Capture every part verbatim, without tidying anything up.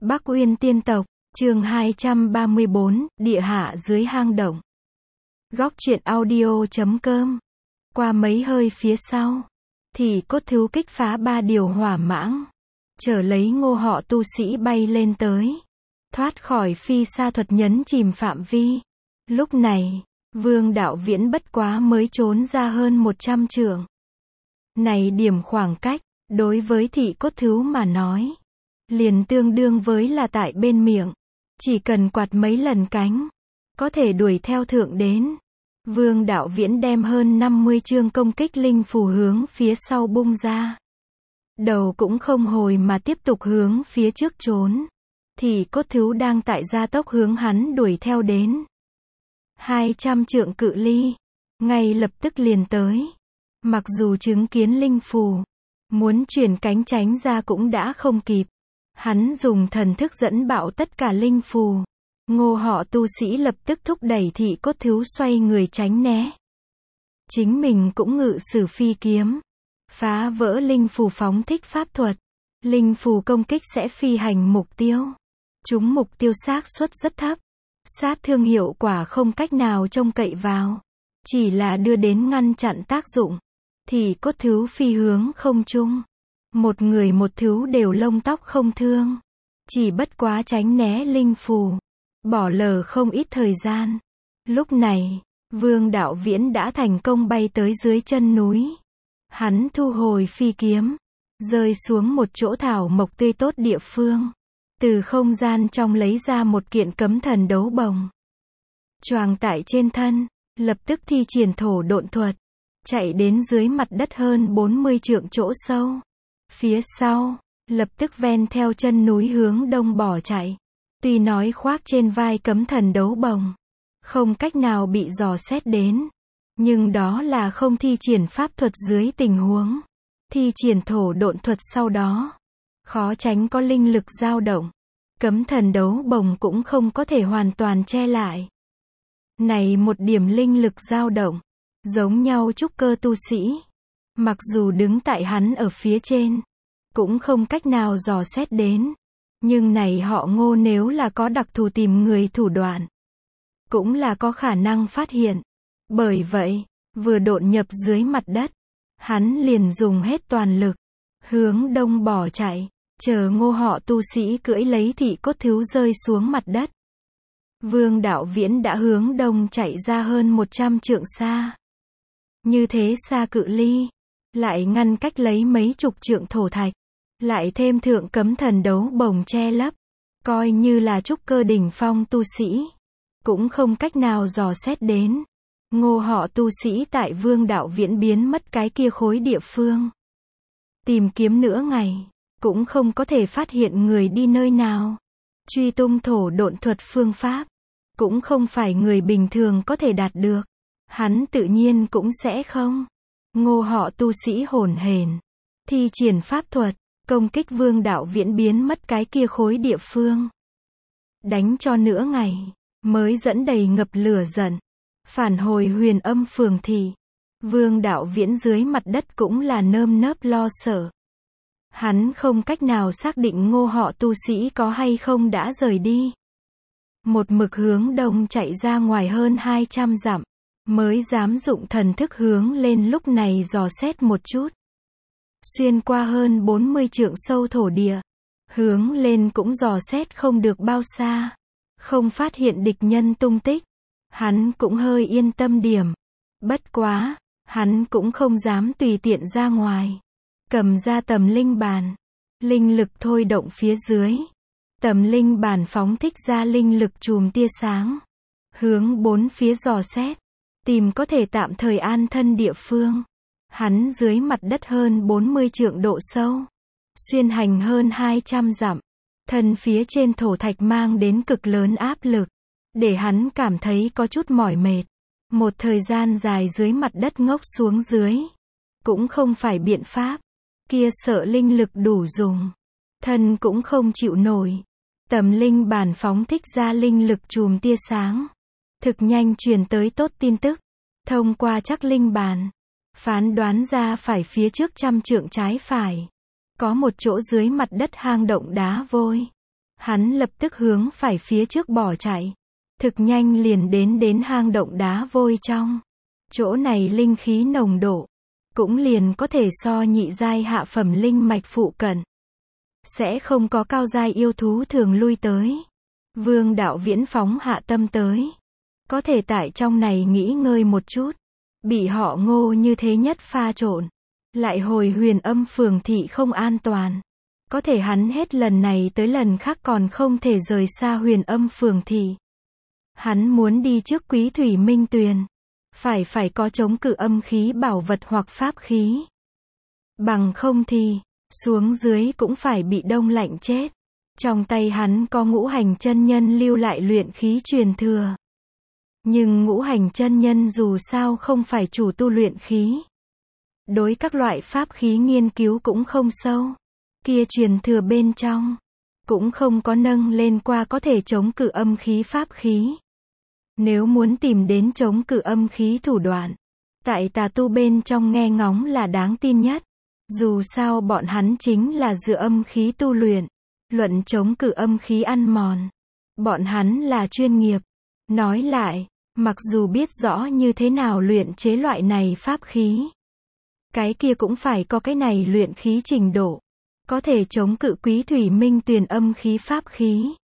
Bắc Uyên Tiên Tộc, chương hai trăm ba mươi bốn, địa hạ dưới hang động. Góc truyện audio chấm com. Qua mấy hơi phía sau, thì cốt thú kích phá ba điều hỏa mãng, chở lấy Ngô họ tu sĩ bay lên tới, thoát khỏi phi sa thuật nhấn chìm phạm vi. Lúc này, Vương Đạo Viễn bất quá mới trốn ra hơn một trăm trượng. Này điểm khoảng cách, đối với thị cốt thú mà nói, liền tương đương với là tại bên miệng. Chỉ cần quạt mấy lần cánh, có thể đuổi theo thượng đến. Vương Đạo Viễn đem hơn năm mươi chương công kích linh phù hướng phía sau bung ra. Đầu cũng không hồi mà tiếp tục hướng phía trước trốn. Thì cốt thú đang tại gia tốc hướng hắn đuổi theo đến. Hai trăm trượng cự ly, ngay lập tức liền tới. Mặc dù chứng kiến linh phù, muốn chuyển cánh tránh ra cũng đã không kịp. Hắn dùng thần thức dẫn bạo tất cả linh phù. Ngô họ tu sĩ lập tức thúc đẩy thị cốt thú xoay người tránh né. Chính mình cũng ngự sử phi kiếm, phá vỡ linh phù phóng thích pháp thuật. Linh phù công kích sẽ phi hành mục tiêu. Chúng mục tiêu xác suất rất thấp. Sát thương hiệu quả không cách nào trông cậy vào. Chỉ là đưa đến ngăn chặn tác dụng. Thì cốt thú phi hướng không trung. Một người một thú đều lông tóc không thương. Chỉ bất quá tránh né linh phù. Bỏ lờ không ít thời gian. Lúc này, Vương Đạo Viễn đã thành công bay tới dưới chân núi. Hắn thu hồi phi kiếm, rơi xuống một chỗ thảo mộc tươi tốt địa phương. Từ không gian trong lấy ra một kiện cấm thần đấu bồng. Choàng tại trên thân, lập tức thi triển thổ độn thuật. Chạy đến dưới mặt đất hơn bốn mươi trượng chỗ sâu. Phía sau, lập tức ven theo chân núi hướng đông bỏ chạy. Tuy nói khoác trên vai cấm thần đấu bồng, không cách nào bị dò xét đến. Nhưng đó là không thi triển pháp thuật dưới tình huống. Thi triển thổ độn thuật sau đó, khó tránh có linh lực dao động. Cấm thần đấu bồng cũng không có thể hoàn toàn che lại. Này một điểm linh lực dao động, giống nhau trúc cơ tu sĩ. Mặc dù đứng tại hắn ở phía trên, cũng không cách nào dò xét đến. Nhưng này họ Ngô nếu là có đặc thù tìm người thủ đoạn, cũng là có khả năng phát hiện. Bởi vậy, vừa độn nhập dưới mặt đất, hắn liền dùng hết toàn lực, hướng đông bỏ chạy, chờ Ngô họ tu sĩ cưỡi lấy thị cốt thú rơi xuống mặt đất. Vương Đạo Viễn đã hướng đông chạy ra hơn một trăm trượng xa. Như thế xa cự ly, lại ngăn cách lấy mấy chục trượng thổ thạch. Lại thêm thượng cấm thần đấu bồng che lấp, coi như là trúc cơ đỉnh phong tu sĩ, cũng không cách nào dò xét đến. Ngô họ tu sĩ tại Vương Đạo Viễn biến mất cái kia khối địa phương. Tìm kiếm nửa ngày, cũng không có thể phát hiện người đi nơi nào. Truy tung thổ độn thuật phương pháp, cũng không phải người bình thường có thể đạt được. Hắn tự nhiên cũng sẽ không. Ngô họ tu sĩ hồn hển, thi triển pháp thuật, công kích Vương Đạo Viễn biến mất cái kia khối địa phương. Đánh cho nửa ngày, mới dẫn đầy ngập lửa giận. Phản hồi Huyền Âm phường thị. Vương Đạo Viễn dưới mặt đất cũng là nơm nớp lo sợ. Hắn không cách nào xác định Ngô họ tu sĩ có hay không đã rời đi. Một mực hướng đông chạy ra ngoài hơn hai trăm dặm, mới dám dụng thần thức hướng lên lúc này dò xét một chút. Xuyên qua hơn bốn mươi trượng sâu thổ địa, hướng lên cũng dò xét không được bao xa. Không phát hiện địch nhân tung tích, hắn cũng hơi yên tâm điểm. Bất quá, hắn cũng không dám tùy tiện ra ngoài. Cầm ra tầm linh bàn, linh lực thôi động phía dưới. Tầm linh bàn phóng thích ra linh lực chùm tia sáng, hướng bốn phía dò xét, tìm có thể tạm thời an thân địa phương. Hắn dưới mặt đất hơn bốn mươi trượng độ sâu, xuyên hành hơn hai trăm dặm, thân phía trên thổ thạch mang đến cực lớn áp lực, để hắn cảm thấy có chút mỏi mệt. Một thời gian dài dưới mặt đất ngốc xuống dưới, cũng không phải biện pháp. Kia sợ linh lực đủ dùng, thân cũng không chịu nổi. Tầm linh bàn phóng thích ra linh lực chùm tia sáng, thực nhanh truyền tới tốt tin tức. Thông qua chắc linh bàn, phán đoán ra phải phía trước trăm trượng trái phải, có một chỗ dưới mặt đất hang động đá vôi. Hắn lập tức hướng phải phía trước bỏ chạy. Thực nhanh liền đến đến hang động đá vôi trong. Chỗ này linh khí nồng độ, cũng liền có thể so nhị giai hạ phẩm linh mạch phụ cận. Sẽ không có cao giai yêu thú thường lui tới. Vương Đạo Viễn phóng hạ tâm tới. Có thể tại trong này nghỉ ngơi một chút. Bị họ Ngô như thế nhất pha trộn. Lại hồi Huyền Âm phường thị không an toàn. Có thể hắn hết lần này tới lần khác còn không thể rời xa Huyền Âm phường thị. Hắn muốn đi trước Quý Thủy Minh Tuyền. Phải phải có chống cự âm khí bảo vật hoặc pháp khí. Bằng không thì, xuống dưới cũng phải bị đông lạnh chết. Trong tay hắn có ngũ hành chân nhân lưu lại luyện khí truyền thừa. Nhưng ngũ hành chân nhân dù sao không phải chủ tu luyện khí. Đối các loại pháp khí nghiên cứu cũng không sâu. Kia truyền thừa bên trong, cũng không có nâng lên qua có thể chống cự âm khí pháp khí. Nếu muốn tìm đến chống cự âm khí thủ đoạn, tại tà tu bên trong nghe ngóng là đáng tin nhất. Dù sao bọn hắn chính là dựa âm khí tu luyện. Luận chống cự âm khí ăn mòn. Bọn hắn là chuyên nghiệp. Nói lại, mặc dù biết rõ như thế nào luyện chế loại này pháp khí. Cái kia cũng phải có cái này luyện khí trình độ. Có thể chống cự Quý Thủy Minh Tuyền âm khí pháp khí.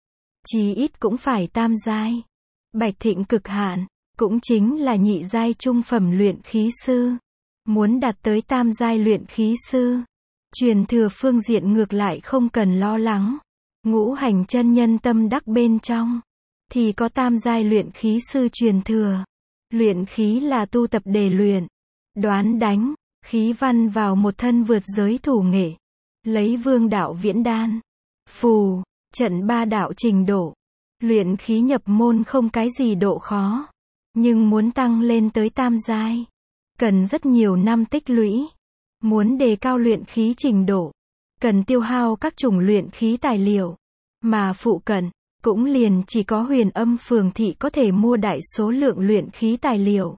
Chí ít cũng phải tam giai. Bạch Thịnh cực hạn, cũng chính là nhị giai trung phẩm luyện khí sư. Muốn đạt tới tam giai luyện khí sư, truyền thừa phương diện ngược lại không cần lo lắng. Ngũ hành chân nhân tâm đắc bên trong, thì có tam giai luyện khí sư truyền thừa. Luyện khí là tu tập để luyện, đoán đánh, khí văn vào một thân vượt giới thủ nghệ. Lấy Vương Đạo Viễn đan, phù, trận ba đạo trình độ. Luyện khí nhập môn không cái gì độ khó. Nhưng muốn tăng lên tới tam giai, cần rất nhiều năm tích lũy. Muốn đề cao luyện khí trình độ, cần tiêu hao các chủng luyện khí tài liệu. Mà phụ cận, cũng liền chỉ có Huyền Âm phường thị có thể mua đại số lượng luyện khí tài liệu.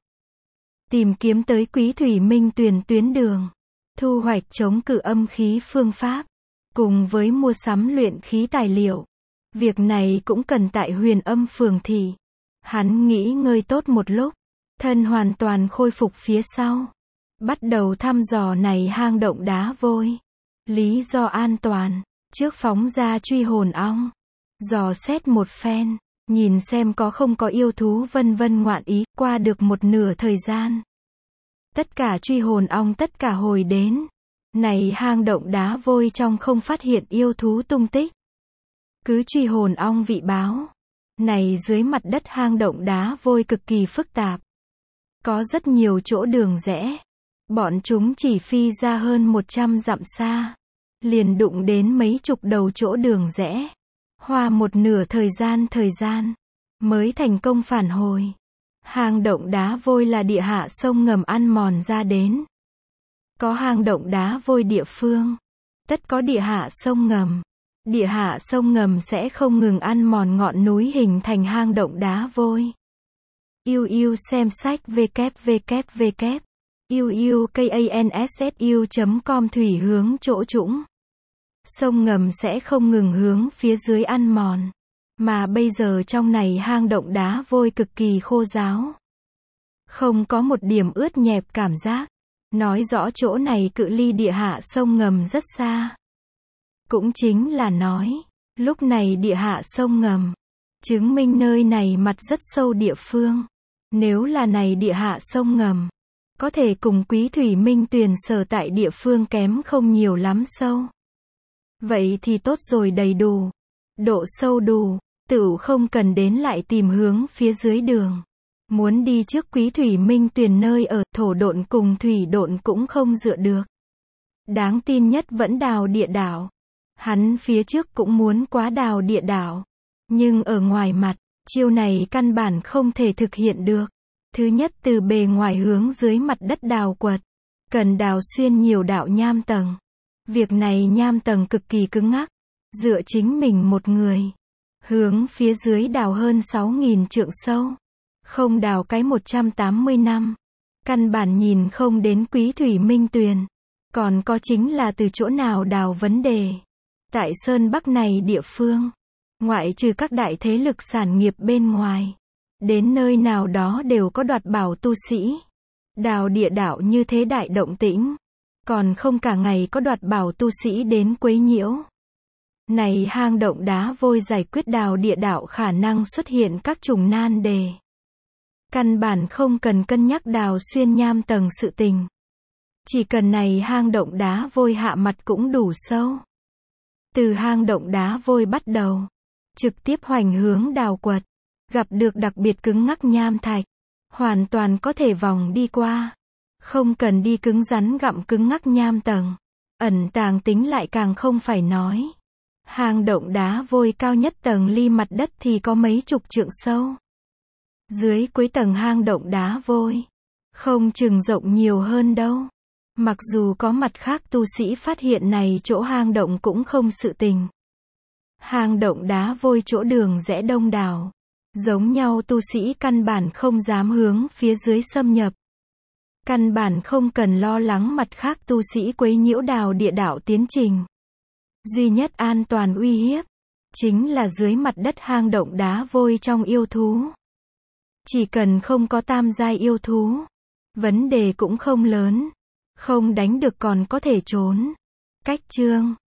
Tìm kiếm tới Quý Thủy Minh Tuyền tuyến đường. Thu hoạch chống cự âm khí phương pháp. Cùng với mua sắm luyện khí tài liệu. Việc này cũng cần tại Huyền Âm phường thị. Hắn nghỉ ngơi tốt một lúc. Thân hoàn toàn khôi phục phía sau. Bắt đầu thăm dò này hang động đá vôi. Lý do an toàn. Trước phóng ra truy hồn ong. Dò xét một phen. Nhìn xem có không có yêu thú vân vân ngoạn ý. Qua được một nửa thời gian. Tất cả truy hồn ong tất cả hồi đến. Này hang động đá vôi trong không phát hiện yêu thú tung tích. Cứ truy hồn ong vị báo. Này dưới mặt đất hang động đá vôi cực kỳ phức tạp. Có rất nhiều chỗ đường rẽ. Bọn chúng chỉ phi ra hơn một trăm dặm xa. Liền đụng đến mấy chục đầu chỗ đường rẽ. Hoa một nửa thời gian thời gian. Mới thành công phản hồi. Hang động đá vôi là địa hạ sông ngầm ăn mòn ra đến. Có hang động đá vôi địa phương. Tất có địa hạ sông ngầm. Địa hạ sông ngầm sẽ không ngừng ăn mòn ngọn núi hình thành hang động đá vôi. Yêu yêu xem sách www. Yêu yêu kansu chấm com thủy hướng chỗ trũng. Sông ngầm sẽ không ngừng hướng phía dưới ăn mòn. Mà bây giờ trong này hang động đá vôi cực kỳ khô ráo. Không có một điểm ướt nhẹp cảm giác. Nói rõ chỗ này cự ly địa hạ sông ngầm rất xa. Cũng chính là nói, lúc này địa hạ sông ngầm, chứng minh nơi này mặt rất sâu địa phương. Nếu là này địa hạ sông ngầm, có thể cùng Quý Thủy Minh Tuyền sở tại địa phương kém không nhiều lắm sâu. Vậy thì tốt rồi, đầy đủ. Độ sâu đủ, tựu không cần đến lại tìm hướng phía dưới đường. Muốn đi trước Quý Thủy Minh Tuyền nơi ở, thổ độn cùng thủy độn cũng không dựa được. Đáng tin nhất vẫn đào địa đảo. Hắn phía trước cũng muốn quá đào địa đảo. Nhưng ở ngoài mặt, chiêu này căn bản không thể thực hiện được. Thứ nhất, từ bề ngoài hướng dưới mặt đất đào quật. Cần đào xuyên nhiều đạo nham tầng. Việc này nham tầng cực kỳ cứng ngắc. Dựa chính mình một người. Hướng phía dưới đào hơn sáu nghìn trượng sâu. Không đào cái một trăm tám mươi năm. Căn bản nhìn không đến Quý Thủy Minh Tuyền. Còn có chính là từ chỗ nào đào vấn đề. Tại Sơn Bắc này địa phương, ngoại trừ các đại thế lực sản nghiệp bên ngoài, đến nơi nào đó đều có đoạt bảo tu sĩ. Đào địa đạo như thế đại động tĩnh, còn không cả ngày có đoạt bảo tu sĩ đến quấy nhiễu. Này hang động đá vôi giải quyết đào địa đạo khả năng xuất hiện các chủng nan đề. Căn bản không cần cân nhắc đào xuyên nham tầng sự tình. Chỉ cần này hang động đá vôi hạ mặt cũng đủ sâu. Từ hang động đá vôi bắt đầu, trực tiếp hoành hướng đào quật, gặp được đặc biệt cứng ngắc nham thạch, hoàn toàn có thể vòng đi qua. Không cần đi cứng rắn gặm cứng ngắc nham tầng. Ẩn tàng tính lại càng không phải nói. Hang động đá vôi cao nhất tầng ly mặt đất thì có mấy chục trượng sâu. Dưới cuối tầng hang động đá vôi, không chừng rộng nhiều hơn đâu. Mặc dù có mặt khác tu sĩ phát hiện này chỗ hang động cũng không sự tình. Hang động đá vôi chỗ đường rẽ đông đảo. Giống nhau tu sĩ căn bản không dám hướng phía dưới xâm nhập. Căn bản không cần lo lắng mặt khác tu sĩ quấy nhiễu đào địa đạo tiến trình. Duy nhất an toàn uy hiếp, chính là dưới mặt đất hang động đá vôi trong yêu thú. Chỉ cần không có tam giai yêu thú, vấn đề cũng không lớn. Không đánh được còn có thể trốn. Cách chương